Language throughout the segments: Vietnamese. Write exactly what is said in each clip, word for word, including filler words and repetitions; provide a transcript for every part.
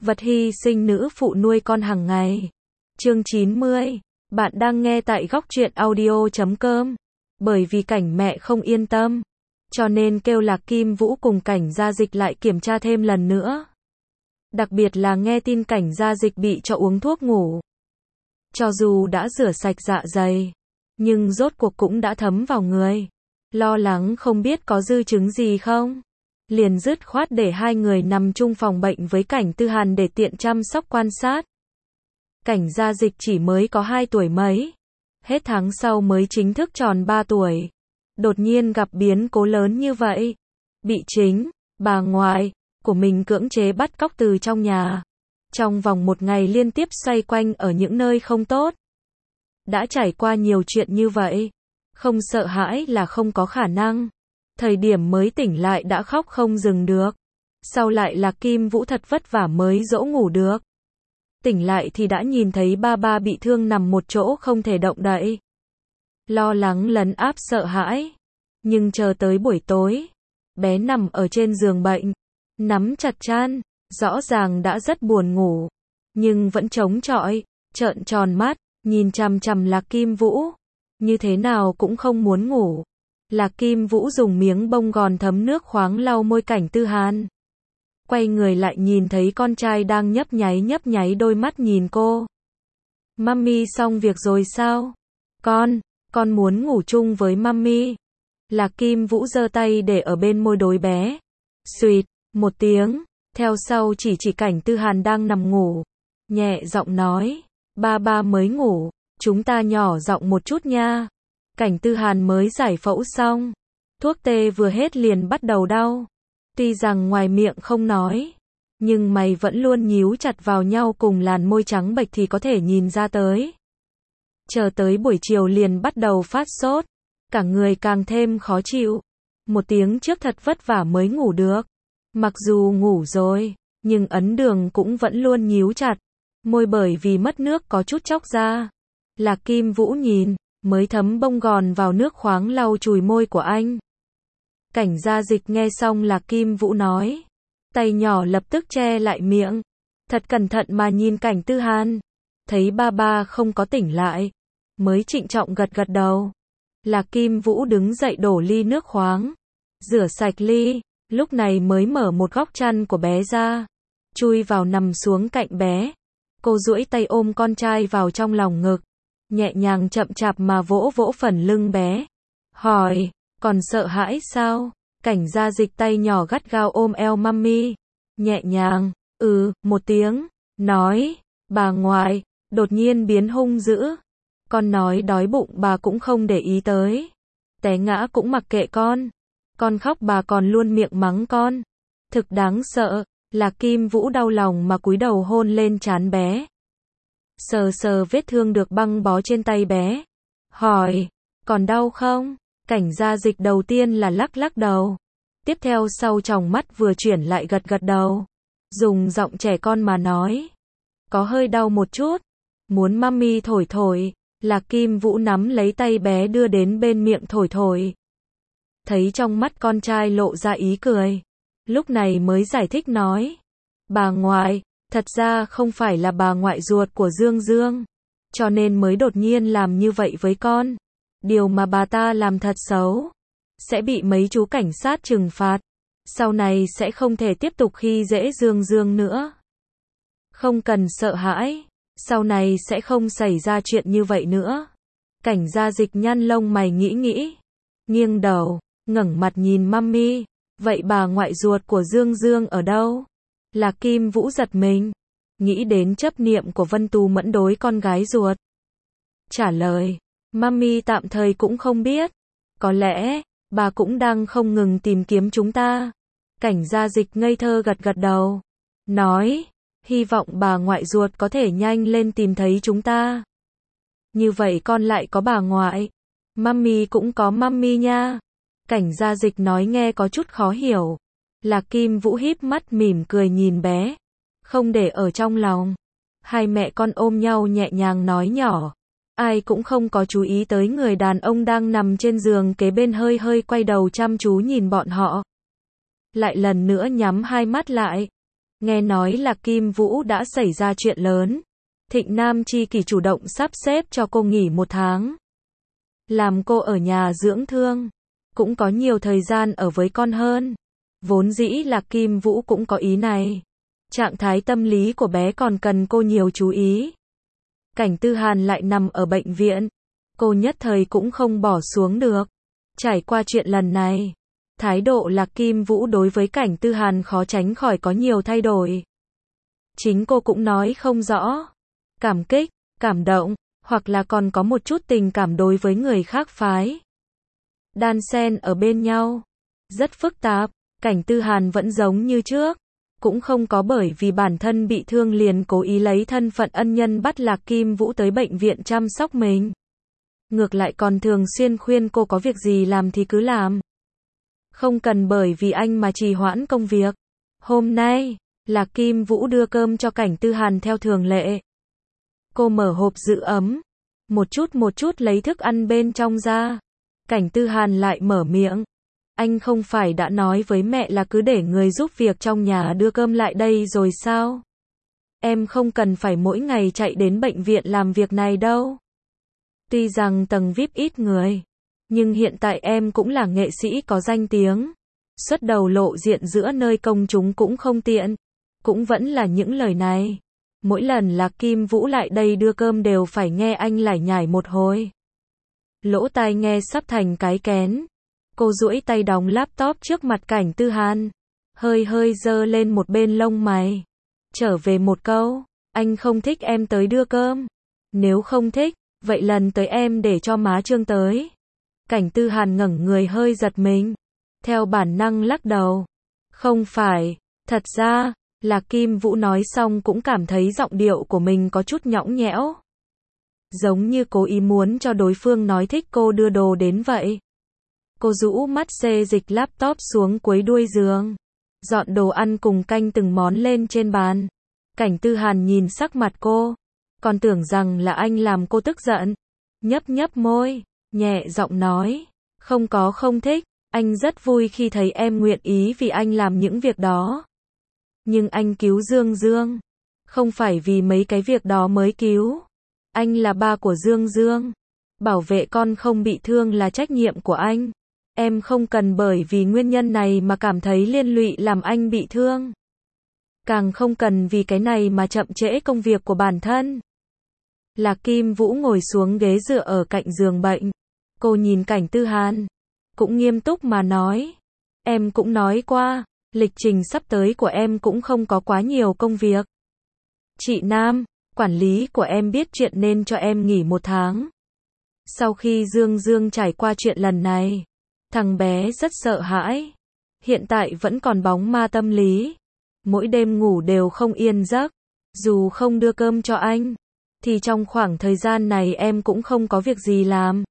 Vật hy sinh nữ phụ nuôi con hàng ngày. Chương chín mươi. Bạn đang nghe tại góc truyện audio chấm com. Bởi vì Cảnh mẹ không yên tâm, cho nên kêu Lạc Kim Vũ cùng Cảnh Gia Dịch lại kiểm tra thêm lần nữa. Đặc biệt là nghe tin Cảnh Gia Dịch bị cho uống thuốc ngủ. Cho dù đã rửa sạch dạ dày, nhưng rốt cuộc cũng đã thấm vào người. Lo lắng không biết có dư chứng gì không, liền dứt khoát để hai người nằm chung phòng bệnh với Cảnh Tư Hàn để tiện chăm sóc quan sát. Cảnh Gia Dịch chỉ mới có hai tuổi mấy, hết tháng sau mới chính thức tròn ba tuổi. Đột nhiên gặp biến cố lớn như vậy, bị chính bà ngoại của mình cưỡng chế bắt cóc từ trong nhà, trong vòng một ngày liên tiếp xoay quanh ở những nơi không tốt. Đã trải qua nhiều chuyện như vậy, không sợ hãi là không có khả năng. Thời điểm mới tỉnh lại đã khóc không dừng được, sau lại là Kim Vũ thật vất vả mới dỗ ngủ được. Tỉnh lại thì đã nhìn thấy ba ba bị thương nằm một chỗ không thể động đậy. Lo lắng lấn áp sợ hãi, nhưng chờ tới buổi tối, bé nằm ở trên giường bệnh, nắm chặt chăn, rõ ràng đã rất buồn ngủ, nhưng vẫn chống chọi, trợn tròn mắt, nhìn chằm chằm Lạc Kim Vũ, như thế nào cũng không muốn ngủ. Lạc Kim Vũ dùng miếng bông gòn thấm nước khoáng lau môi Cảnh Tư Hàn. Quay người lại nhìn thấy con trai đang nhấp nháy nhấp nháy đôi mắt nhìn cô. Mummy xong việc rồi sao? Con, con muốn ngủ chung với Mummy. Lạc Kim Vũ giơ tay để ở bên môi đối bé. Xuỵt, một tiếng, theo sau chỉ chỉ Cảnh Tư Hàn đang nằm ngủ. Nhẹ giọng nói, ba ba mới ngủ, chúng ta nhỏ giọng một chút nha. Cảnh Tư Hàn mới giải phẫu xong, thuốc tê vừa hết liền bắt đầu đau. Tuy rằng ngoài miệng không nói, nhưng mày vẫn luôn nhíu chặt vào nhau cùng làn môi trắng bệch thì có thể nhìn ra tới. Chờ tới buổi chiều liền bắt đầu phát sốt, cả người càng thêm khó chịu. Một tiếng trước thật vất vả mới ngủ được. Mặc dù ngủ rồi, nhưng ấn đường cũng vẫn luôn nhíu chặt. Môi bởi vì mất nước có chút chóc ra. Lạc Kim Vũ nhìn, mới thấm bông gòn vào nước khoáng lau chùi môi của anh. Cảnh Gia Dịch nghe xong Lạc Kim Vũ nói, tay nhỏ lập tức che lại miệng, thật cẩn thận mà nhìn Cảnh Tư Hàn, thấy ba ba không có tỉnh lại, mới trịnh trọng gật gật đầu. Lạc Kim Vũ đứng dậy đổ ly nước khoáng, rửa sạch ly, lúc này mới mở một góc chăn của bé ra, chui vào nằm xuống cạnh bé. Cô duỗi tay ôm con trai vào trong lòng ngực, nhẹ nhàng chậm chạp mà vỗ vỗ phần lưng bé, hỏi, còn sợ hãi sao? Cảnh Gia Dịch tay nhỏ gắt gao ôm eo Mummy, nhẹ nhàng, ừ, một tiếng, nói, bà ngoại, đột nhiên biến hung dữ. Con nói đói bụng bà cũng không để ý tới, té ngã cũng mặc kệ con, con khóc bà còn luôn miệng mắng con, thực đáng sợ. Lạc Kim Vũ đau lòng mà cúi đầu hôn lên trán bé, sờ sờ vết thương được băng bó trên tay bé, hỏi, còn đau không? Cảnh Gia Dịch đầu tiên là lắc lắc đầu, tiếp theo sau tròng mắt vừa chuyển lại gật gật đầu, dùng giọng trẻ con mà nói, có hơi đau một chút, muốn Mummy thổi thổi. Lạc Kim Vũ nắm lấy tay bé đưa đến bên miệng thổi thổi. Thấy trong mắt con trai lộ ra ý cười, lúc này mới giải thích nói, bà ngoại, thật ra không phải là bà ngoại ruột của Dương Dương, cho nên mới đột nhiên làm như vậy với con. Điều mà bà ta làm thật xấu, sẽ bị mấy chú cảnh sát trừng phạt, sau này sẽ không thể tiếp tục khi dễ Dương Dương nữa. Không cần sợ hãi, sau này sẽ không xảy ra chuyện như vậy nữa. Cảnh Gia Dịch nhăn lông mày nghĩ nghĩ, nghiêng đầu, ngẩng mặt nhìn Mummy, vậy bà ngoại ruột của Dương Dương ở đâu? Lạc Kim Vũ giật mình, nghĩ đến chấp niệm của Vân Tú Mẫn đối con gái ruột. Trả lời, Mummy tạm thời cũng không biết, có lẽ, bà cũng đang không ngừng tìm kiếm chúng ta. Cảnh Gia Dịch ngây thơ gật gật đầu, nói, hy vọng bà ngoại ruột có thể nhanh lên tìm thấy chúng ta. Như vậy con lại có bà ngoại, Mummy cũng có Mummy nha. Cảnh Gia Dịch nói nghe có chút khó hiểu. Lạc Kim Vũ híp mắt mỉm cười nhìn bé, không để ở trong lòng. Hai mẹ con ôm nhau nhẹ nhàng nói nhỏ, ai cũng không có chú ý tới người đàn ông đang nằm trên giường kế bên hơi hơi quay đầu chăm chú nhìn bọn họ. Lại lần nữa nhắm hai mắt lại, Nghe nói Lạc Kim Vũ đã xảy ra chuyện lớn. Thịnh Nam Chi Kỷ chủ động sắp xếp cho cô nghỉ một tháng. Làm cô ở nhà dưỡng thương. Cũng có nhiều thời gian ở với con hơn. Vốn dĩ Lạc Kim Vũ cũng có ý này. Trạng thái tâm lý của bé còn cần cô nhiều chú ý. Cảnh Tư Hàn lại nằm ở bệnh viện. Cô nhất thời cũng không bỏ xuống được. Trải qua chuyện lần này, thái độ Lạc Kim Vũ đối với Cảnh Tư Hàn khó tránh khỏi có nhiều thay đổi. Chính cô cũng nói không rõ. Cảm kích, cảm động, hoặc là còn có một chút tình cảm đối với người khác phái. Đan xen ở bên nhau. Rất phức tạp. Cảnh Tư Hàn vẫn giống như trước. Cũng không có bởi vì bản thân bị thương liền cố ý lấy thân phận ân nhân bắt Lạc Kim Vũ tới bệnh viện chăm sóc mình. Ngược lại còn thường xuyên khuyên cô có việc gì làm thì cứ làm. Không cần bởi vì anh mà trì hoãn công việc. Hôm nay, Lạc Kim Vũ đưa cơm cho Cảnh Tư Hàn theo thường lệ. Cô mở hộp giữ ấm. Một chút một chút lấy thức ăn bên trong ra. Cảnh Tư Hàn lại mở miệng. Anh không phải đã nói với mẹ là cứ để người giúp việc trong nhà đưa cơm lại đây rồi sao? Em không cần phải mỗi ngày chạy đến bệnh viện làm việc này đâu. Tuy rằng tầng vi ai pi ít người, nhưng hiện tại em cũng là nghệ sĩ có danh tiếng. Xuất đầu lộ diện giữa nơi công chúng cũng không tiện. Cũng vẫn là những lời này. Mỗi lần Lạc Kim Vũ lại đây đưa cơm đều phải nghe anh lải nhải một hồi. Lỗ tai nghe sắp thành cái kén. Cô duỗi tay đóng laptop trước mặt Cảnh Tư Hàn. Hơi hơi giơ lên một bên lông mày. Trở về một câu. Anh không thích em tới đưa cơm. Nếu không thích, vậy lần tới em để cho má Trương tới. Cảnh Tư Hàn ngẩng người hơi giật mình. Theo bản năng lắc đầu. Không phải. Thật ra, Lạc Kim Vũ nói xong cũng cảm thấy giọng điệu của mình có chút nhõng nhẽo. Giống như cố ý muốn cho đối phương nói thích cô đưa đồ đến vậy. Cô rũ mắt xê dịch laptop xuống cuối đuôi giường. Dọn đồ ăn cùng canh từng món lên trên bàn. Cảnh Tư Hàn nhìn sắc mặt cô. Còn tưởng rằng là anh làm cô tức giận. Nhấp nhấp môi, nhẹ giọng nói. Không có không thích, anh rất vui khi thấy em nguyện ý vì anh làm những việc đó. Nhưng anh cứu Dương Dương. Không phải vì mấy cái việc đó mới cứu. Anh là ba của Dương Dương. Bảo vệ con không bị thương là trách nhiệm của anh. Em không cần bởi vì nguyên nhân này mà cảm thấy liên lụy làm anh bị thương. Càng không cần vì cái này mà chậm trễ công việc của bản thân. Lạc Kim Vũ ngồi xuống ghế dựa ở cạnh giường bệnh. Cô nhìn Cảnh Tư Hàn. Cũng nghiêm túc mà nói. Em cũng nói qua, lịch trình sắp tới của em cũng không có quá nhiều công việc. Chị Nam, quản lý của em biết chuyện nên cho em nghỉ một tháng. Sau khi Dương Dương trải qua chuyện lần này, thằng bé rất sợ hãi. Hiện tại vẫn còn bóng ma tâm lý. Mỗi đêm ngủ đều không yên giấc. Dù không đưa cơm cho anh, thì trong khoảng thời gian này em cũng không có việc gì làm.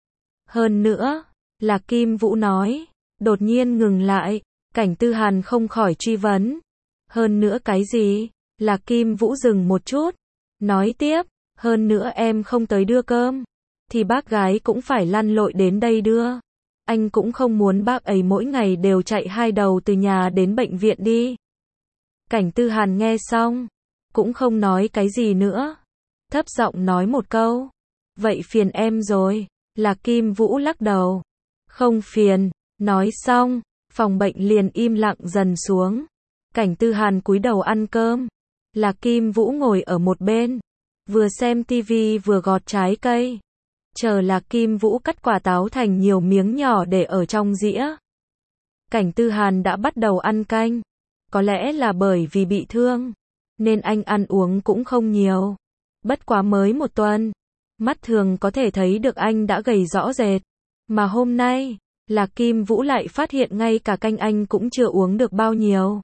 Hơn nữa, Lạc Kim Vũ nói, đột nhiên ngừng lại. Cảnh Tư Hàn không khỏi truy vấn. Hơn nữa cái gì? Lạc Kim Vũ dừng một chút. Nói tiếp, hơn nữa em không tới đưa cơm. Thì bác gái cũng phải lăn lội đến đây đưa. Anh cũng không muốn bác ấy mỗi ngày đều chạy hai đầu từ nhà đến bệnh viện đi. Cảnh Tư Hàn nghe xong, cũng không nói cái gì nữa. Thấp giọng nói một câu. Vậy phiền em rồi. Lạc Kim Vũ lắc đầu. Không phiền. Nói xong, phòng bệnh liền im lặng dần xuống. Cảnh Tư Hàn cúi đầu ăn cơm. Lạc Kim Vũ ngồi ở một bên. Vừa xem tivi vừa gọt trái cây. Chờ Lạc Kim Vũ cắt quả táo thành nhiều miếng nhỏ để ở trong dĩa. Cảnh Tư Hàn đã bắt đầu ăn canh. Có lẽ là bởi vì bị thương, nên anh ăn uống cũng không nhiều. Bất quá mới một tuần, mắt thường có thể thấy được anh đã gầy rõ rệt. Mà hôm nay, Lạc Kim Vũ lại phát hiện ngay cả canh anh cũng chưa uống được bao nhiêu.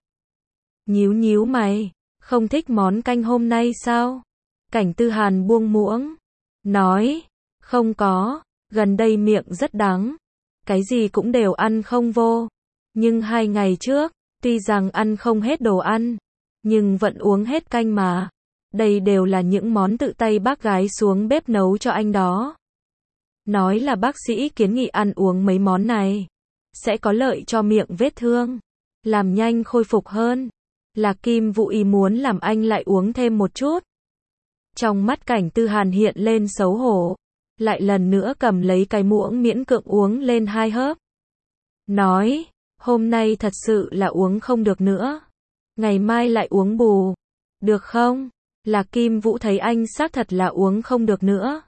Nhíu nhíu mày, không thích món canh hôm nay sao? Cảnh Tư Hàn buông muỗng, nói, không có, gần đây miệng rất đắng. Cái gì cũng đều ăn không vô. Nhưng hai ngày trước, tuy rằng ăn không hết đồ ăn, nhưng vẫn uống hết canh mà. Đây đều là những món tự tay bác gái xuống bếp nấu cho anh đó. Nói là bác sĩ kiến nghị ăn uống mấy món này sẽ có lợi cho miệng vết thương, làm nhanh khôi phục hơn. Lạc Kim Vũ ý muốn làm anh lại uống thêm một chút. Trong mắt Cảnh Tư Hàn hiện lên xấu hổ, lại lần nữa cầm lấy cái muỗng miễn cưỡng uống lên hai hớp. Nói, hôm nay thật sự là uống không được nữa. Ngày mai lại uống bù. Được không? Lạc Kim Vũ thấy anh xác thật là uống không được nữa.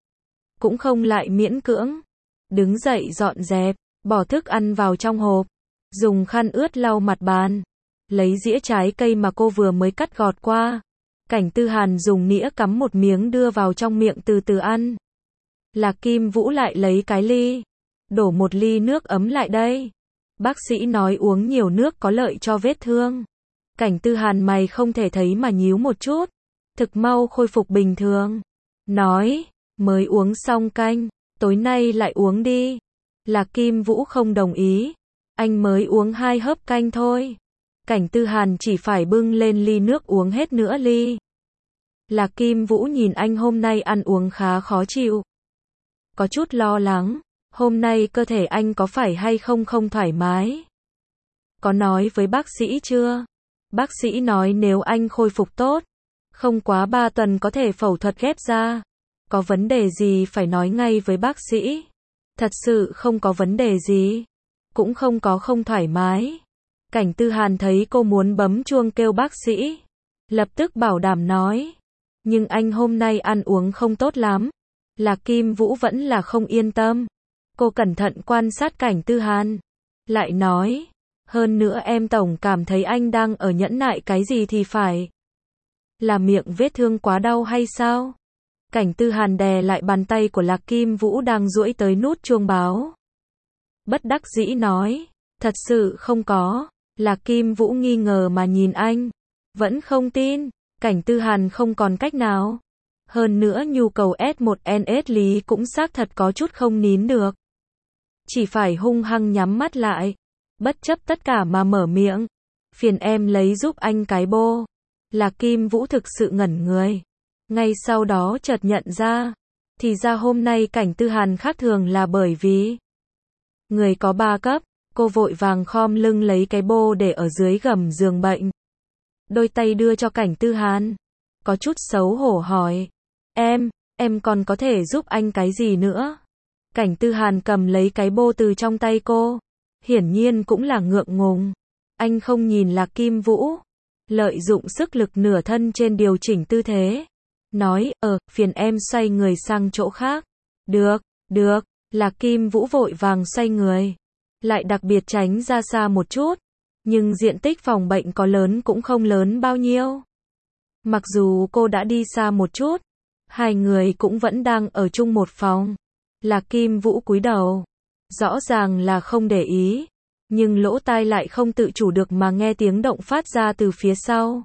Cũng không lại miễn cưỡng. Đứng dậy dọn dẹp, bỏ thức ăn vào trong hộp. Dùng khăn ướt lau mặt bàn. Lấy dĩa trái cây mà cô vừa mới cắt gọt qua. Cảnh Tư Hàn dùng nĩa cắm một miếng đưa vào trong miệng từ từ ăn. Lạc Kim Vũ lại lấy cái ly. Đổ một ly nước ấm lại đây. Bác sĩ nói uống nhiều nước có lợi cho vết thương. Cảnh Tư Hàn mày không thể thấy mà nhíu một chút. Thực mau khôi phục bình thường. Nói, mới uống xong canh, tối nay lại uống đi. Lạc Kim Vũ không đồng ý. Anh mới uống hai hớp canh thôi. Cảnh Tư Hàn chỉ phải bưng lên ly nước uống hết nửa ly. Lạc Kim Vũ nhìn anh hôm nay ăn uống khá khó chịu. Có chút lo lắng. Hôm nay cơ thể anh có phải hay không không thoải mái? Có nói với bác sĩ chưa? Bác sĩ nói nếu anh khôi phục tốt, không quá ba tuần có thể phẫu thuật ghép da. Có vấn đề gì phải nói ngay với bác sĩ. Thật sự không có vấn đề gì. Cũng không có không thoải mái. Cảnh Tư Hàn thấy cô muốn bấm chuông kêu bác sĩ. Lập tức bảo đảm nói. Nhưng anh hôm nay ăn uống không tốt lắm. Lạc Kim Vũ vẫn là không yên tâm. Cô cẩn thận quan sát Cảnh Tư Hàn. Lại nói. Hơn nữa em tổng cảm thấy anh đang ở nhẫn nại cái gì thì phải. Là miệng vết thương quá đau hay sao? Cảnh Tư Hàn đè lại bàn tay của Lạc Kim Vũ đang duỗi tới nút chuông báo. Bất đắc dĩ nói. Thật sự không có. Lạc Kim Vũ nghi ngờ mà nhìn anh. Vẫn không tin. Cảnh Tư Hàn không còn cách nào. Hơn nữa nhu cầu S một N S lý cũng xác thật có chút không nín được. Chỉ phải hung hăng nhắm mắt lại. Bất chấp tất cả mà mở miệng. Phiền em lấy giúp anh cái bô. Lạc Kim Vũ thực sự ngẩn người. Ngay sau đó chợt nhận ra. Thì ra hôm nay Cảnh Tư Hàn khác thường là bởi vì người có ba cấp. Cô vội vàng khom lưng lấy cái bô để ở dưới gầm giường bệnh. Đôi tay đưa cho Cảnh Tư Hàn. Có chút xấu hổ hỏi. Em, em còn có thể giúp anh cái gì nữa? Cảnh Tư Hàn cầm lấy cái bô từ trong tay cô. Hiển nhiên cũng là ngượng ngùng. Anh không nhìn Lạc Kim Vũ. Lợi dụng sức lực nửa thân trên điều chỉnh tư thế. Nói, ờ, phiền em xoay người sang chỗ khác. Được, được. Lạc Kim Vũ vội vàng xoay người. Lại đặc biệt tránh ra xa một chút. Nhưng diện tích phòng bệnh có lớn cũng không lớn bao nhiêu. Mặc dù cô đã đi xa một chút. Hai người cũng vẫn đang ở chung một phòng. Lạc Kim Vũ cúi đầu. Rõ ràng là không để ý. Nhưng lỗ tai lại không tự chủ được mà nghe tiếng động phát ra từ phía sau.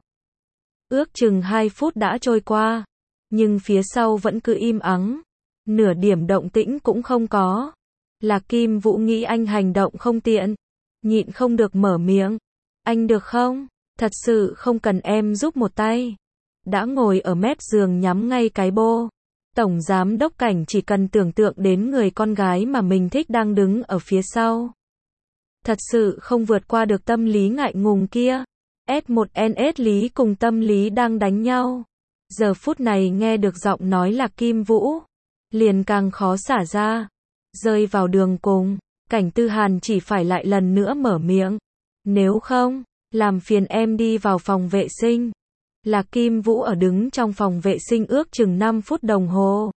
Ước chừng hai phút đã trôi qua. Nhưng phía sau vẫn cứ im ắng. Nửa điểm động tĩnh cũng không có. Lạc Kim Vũ nghĩ anh hành động không tiện. Nhịn không được mở miệng. Anh được không? Thật sự không cần em giúp một tay. Đã ngồi ở mép giường nhắm ngay cái bô. Tổng giám đốc Cảnh chỉ cần tưởng tượng đến người con gái mà mình thích đang đứng ở phía sau. Thật sự không vượt qua được tâm lý ngại ngùng kia. S một N S lý cùng tâm lý đang đánh nhau. Giờ phút này nghe được giọng nói Lạc Kim Vũ. Liền càng khó xả ra. Rơi vào đường cùng. Cảnh Tư Hàn chỉ phải lại lần nữa mở miệng. Nếu không, làm phiền em đi vào phòng vệ sinh. Lạc Kim Vũ ở đứng trong phòng vệ sinh ước chừng năm phút đồng hồ.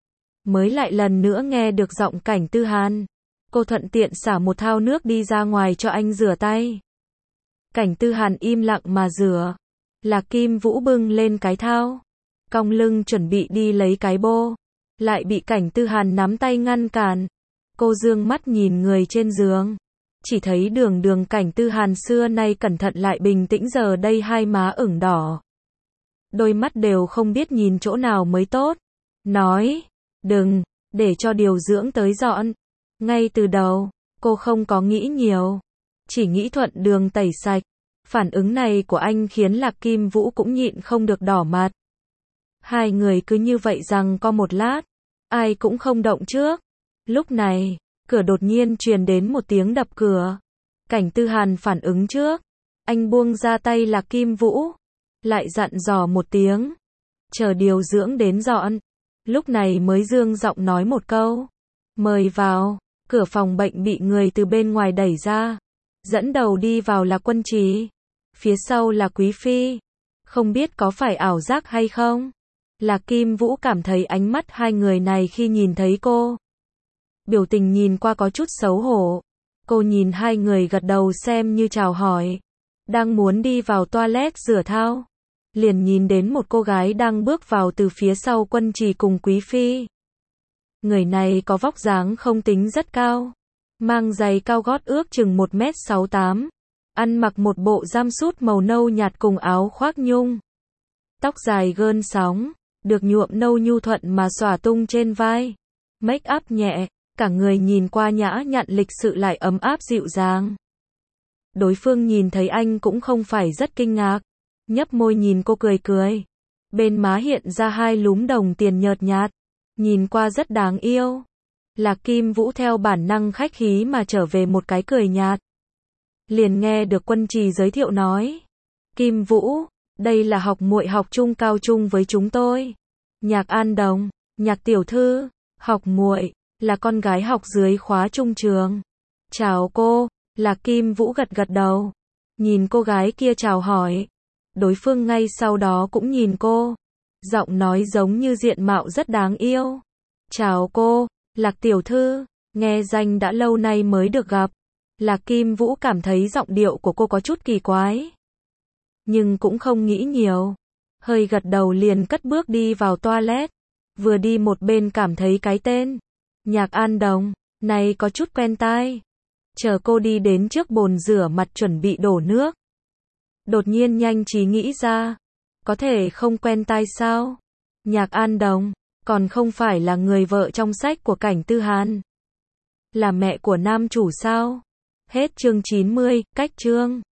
Mới lại lần nữa nghe được giọng Cảnh Tư Hàn. Cô thuận tiện xả một thao nước đi ra ngoài cho anh rửa tay. Cảnh Tư Hàn im lặng mà rửa. Lạc Kim Vũ bưng lên cái thao. Cong lưng chuẩn bị đi lấy cái bô. Lại bị Cảnh Tư Hàn nắm tay ngăn cản. Cô dương mắt nhìn người trên giường. Chỉ thấy đường đường Cảnh Tư Hàn xưa nay cẩn thận lại bình tĩnh giờ đây hai má ửng đỏ. Đôi mắt đều không biết nhìn chỗ nào mới tốt. Nói, đừng, để cho điều dưỡng tới dọn. Ngay từ đầu, cô không có nghĩ nhiều. Chỉ nghĩ thuận đường tẩy sạch. Phản ứng này của anh khiến Lạc Kim Vũ cũng nhịn không được đỏ mặt. Hai người cứ như vậy rằng có một lát. Ai cũng không động trước. Lúc này, cửa đột nhiên truyền đến một tiếng đập cửa. Cảnh Tư Hàn phản ứng trước. Anh buông ra tay Lạc Kim Vũ, lại dặn dò một tiếng, chờ điều dưỡng đến dọn. Lúc này mới dương giọng nói một câu, mời vào. Cửa phòng bệnh bị người từ bên ngoài đẩy ra, dẫn đầu đi vào là Quân Trì, phía sau là Quý Phi. Không biết có phải ảo giác hay không, Lạc Kim Vũ cảm thấy ánh mắt hai người này khi nhìn thấy cô, biểu tình nhìn qua có chút xấu hổ. Cô nhìn hai người gật đầu xem như chào hỏi, đang muốn đi vào toilet rửa thao, liền nhìn đến một cô gái đang bước vào từ phía sau Quân Trì cùng Quý Phi. Người này có vóc dáng không tính rất cao, mang giày cao gót ước chừng một mét sáu tám, ăn mặc một bộ giam sút màu nâu nhạt cùng áo khoác nhung. Tóc dài gơn sóng, được nhuộm nâu nhu thuận mà xõa tung trên vai. Make up nhẹ, cả người nhìn qua nhã nhặn lịch sự lại ấm áp dịu dàng. Đối phương nhìn thấy anh cũng không phải rất kinh ngạc, nhấp môi nhìn cô cười cười. Bên má hiện ra hai lúm đồng tiền nhợt nhạt, nhìn qua rất đáng yêu. Lạc Kim Vũ theo bản năng khách khí mà trở về một cái cười nhạt. Liền nghe được Quân Trì giới thiệu nói, Kim Vũ, đây là học muội học chung cao trung với chúng tôi. Nhạc An Đồng, Nhạc tiểu thư, học muội là con gái học dưới khóa trung trường. Chào cô. Lạc Kim Vũ gật gật đầu, nhìn cô gái kia chào hỏi. Đối phương ngay sau đó cũng nhìn cô, giọng nói giống như diện mạo rất đáng yêu. Chào cô, Lạc tiểu thư, nghe danh đã lâu nay mới được gặp. Lạc Kim Vũ cảm thấy giọng điệu của cô có chút kỳ quái, nhưng cũng không nghĩ nhiều, hơi gật đầu liền cất bước đi vào toilet. Vừa đi một bên cảm thấy cái tên Nhạc An Đồng này có chút quen tai. Chờ cô đi đến trước bồn rửa mặt chuẩn bị đổ nước, đột nhiên nhanh trí nghĩ ra, có thể không quen tai sao? Nhạc An Đồng, còn không phải là người vợ trong sách của Cảnh Tư Hàn, là mẹ của nam chủ sao? Hết chương chín mươi, cách chương.